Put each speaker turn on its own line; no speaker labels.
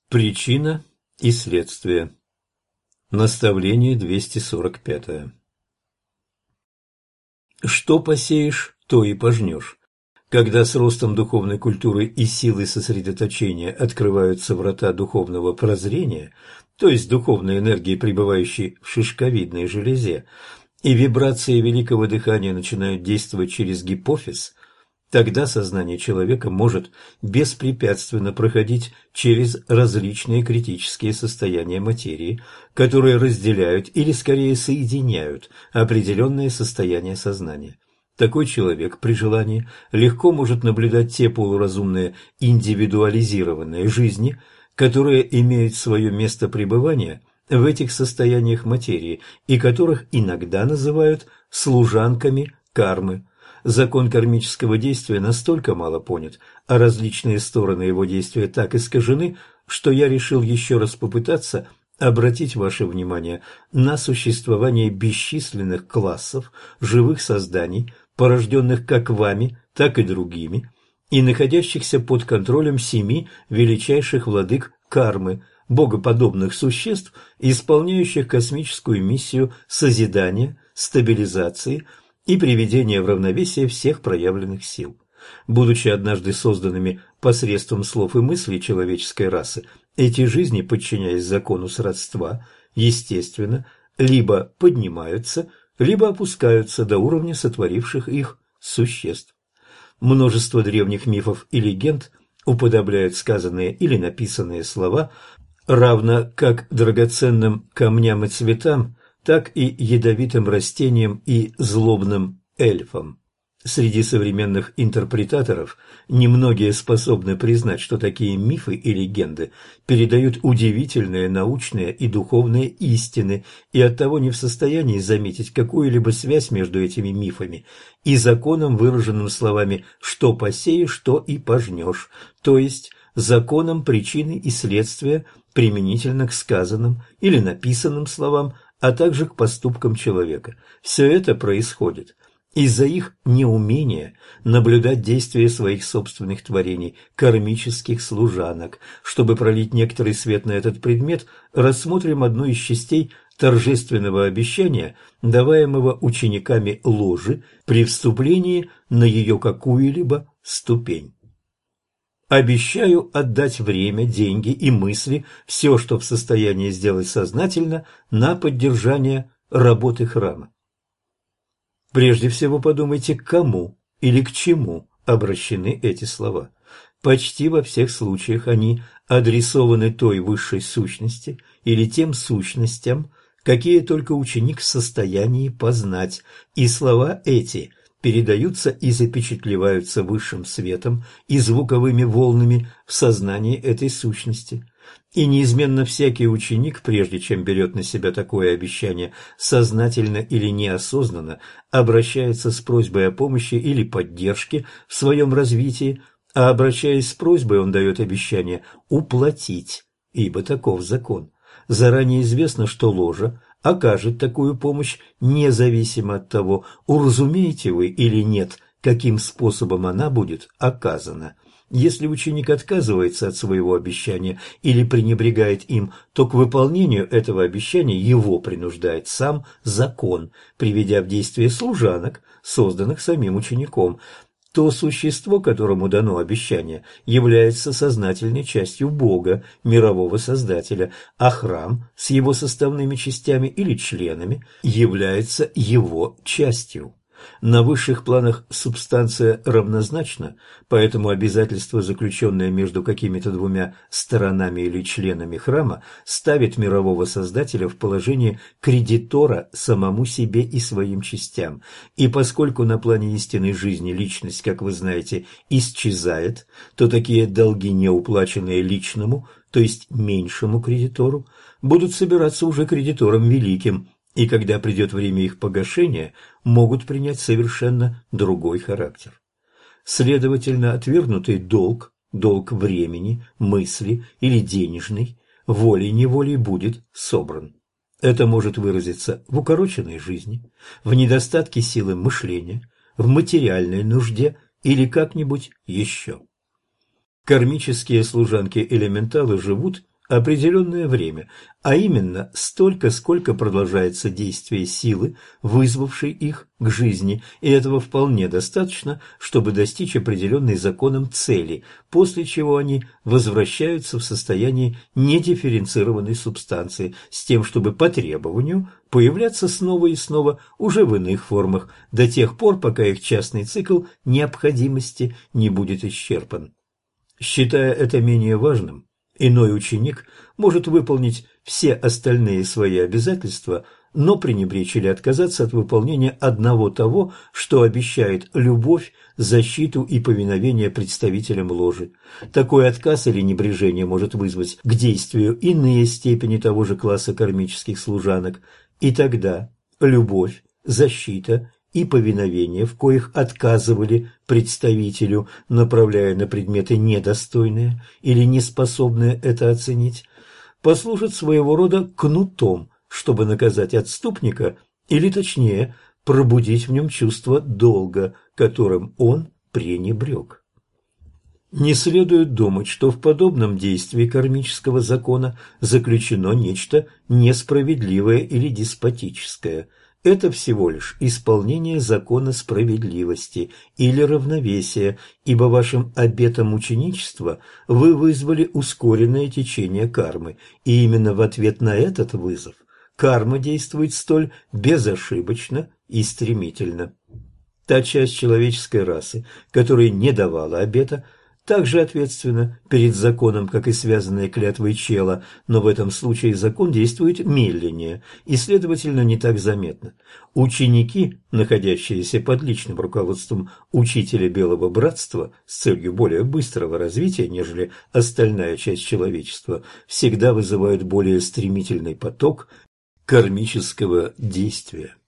Причина и следствие. Наставление 245. Что посеешь, то и пожнешь. Когда с ростом духовной культуры и силы сосредоточения открываются врата духовного прозрения, то есть духовной энергии, пребывающей в шишковидной железе, и вибрации великого дыхания начинают действовать через гипофиз, тогда сознание человека может беспрепятственно проходить через различные критические состояния материи, которые разделяют или скорее соединяют определенные состояния сознания. Такой человек при желании легко может наблюдать те полуразумные индивидуализированные жизни, которые имеют свое место пребывания в этих состояниях материи и которых иногда называют служанками кармы. Закон кармического действия настолько мало понят, а различные стороны его действия так искажены, что я решил еще раз попытаться обратить ваше внимание на существование бесчисленных классов живых созданий, порожденных как вами, так и другими, и находящихся под контролем 7 величайших владык кармы, богоподобных существ, исполняющих космическую миссию созидания, стабилизации и приведения в равновесие всех проявленных сил. Будучи однажды созданными посредством слов и мыслей человеческой расы, эти жизни, подчиняясь закону сродства, естественно, либо поднимаются, либо опускаются до уровня сотворивших их существ. Множество древних мифов и легенд уподобляют сказанные или написанные слова, равно как драгоценным камням и цветам, так и ядовитым растениям и злобным эльфам. Среди современных интерпретаторов немногие способны признать, что такие мифы и легенды передают удивительные научные и духовные истины, и оттого не в состоянии заметить какую-либо связь между этими мифами и законом, выраженным словами «что посеешь, то и пожнешь», то есть законом причины и следствия применительно к сказанным или написанным словам, а также к поступкам человека. Все это происходит из-за их неумения наблюдать действия своих собственных творений, кармических служанок. Чтобы пролить некоторый свет на этот предмет, рассмотрим одну из частей торжественного обещания, даваемого учениками ложи при вступлении на ее какую-либо ступень. Обещаю отдать время, деньги и мысли, все, что в состоянии сделать сознательно, на поддержание работы храма. Прежде всего подумайте, к кому или к чему обращены эти слова. Почти во всех случаях они адресованы той высшей сущности или тем сущностям, какие только ученик в состоянии познать, и слова эти передаются и запечатлеваются высшим светом и звуковыми волнами в сознании этой сущности. И неизменно всякий ученик, прежде чем берет на себя такое обещание, сознательно или неосознанно обращается с просьбой о помощи или поддержке в своем развитии, а обращаясь с просьбой, он дает обещание уплатить, ибо таков закон. Заранее известно, что ложа окажет такую помощь независимо от того, уразумеете вы или нет, каким способом она будет оказана. Если ученик отказывается от своего обещания или пренебрегает им, то к выполнению этого обещания его принуждает сам закон, приведя в действие служанок, созданных самим учеником. То существо, которому дано обещание, является сознательной частью Бога, мирового Создателя, а храм с его составными частями или членами является его частью. На высших планах субстанция равнозначна, поэтому обязательство, заключенное между какими-то двумя сторонами или членами храма, ставит мирового Создателя в положение кредитора самому себе и своим частям. И поскольку на плане истинной жизни личность, как вы знаете, исчезает, то такие долги, не уплаченные личному, то есть меньшему кредитору, будут собираться уже кредитором великим, и когда придет время их погашения, могут принять совершенно другой характер. Следовательно, отвергнутый долг, долг времени, мысли или денежный, волей-неволей будет собран. Это может выразиться в укороченной жизни, в недостатке силы мышления, в материальной нужде или как-нибудь еще. Кармические служанки-элементалы живут, определенное время, а именно столько, сколько продолжается действие силы, вызвавшей их к жизни, и этого вполне достаточно, чтобы достичь определенной законом цели, после чего они возвращаются в состояние недифференцированной субстанции, с тем, чтобы по требованию появляться снова и снова уже в иных формах, до тех пор, пока их частный цикл необходимости не будет исчерпан. Считая это менее важным, иной ученик может выполнить все остальные свои обязательства, но пренебречь или отказаться от выполнения одного того, что обещает любовь, защиту и повиновение представителям ложи. Такой отказ или небрежение может вызвать к действию иные степени того же класса кармических служанок, и тогда любовь, защита и повиновение, в коих отказывали представителю, направляя на предметы недостойные или неспособные это оценить, послужит своего рода кнутом, чтобы наказать отступника, или точнее, пробудить в нем чувство долга, которым он пренебрег. Не следует думать, что в подобном действии кармического закона заключено нечто несправедливое или деспотическое. Это всего лишь исполнение закона справедливости или равновесия, ибо вашим обетом ученичества вы вызвали ускоренное течение кармы, и именно в ответ на этот вызов карма действует столь безошибочно и стремительно. Та часть человеческой расы, которая не давала обета, также ответственна перед законом, как и связанная клятвой чела, но в этом случае закон действует медленнее и, следовательно, не так заметно. Ученики, находящиеся под личным руководством учителя Белого Братства с целью более быстрого развития, нежели остальная часть человечества, всегда вызывают более стремительный поток кармического действия.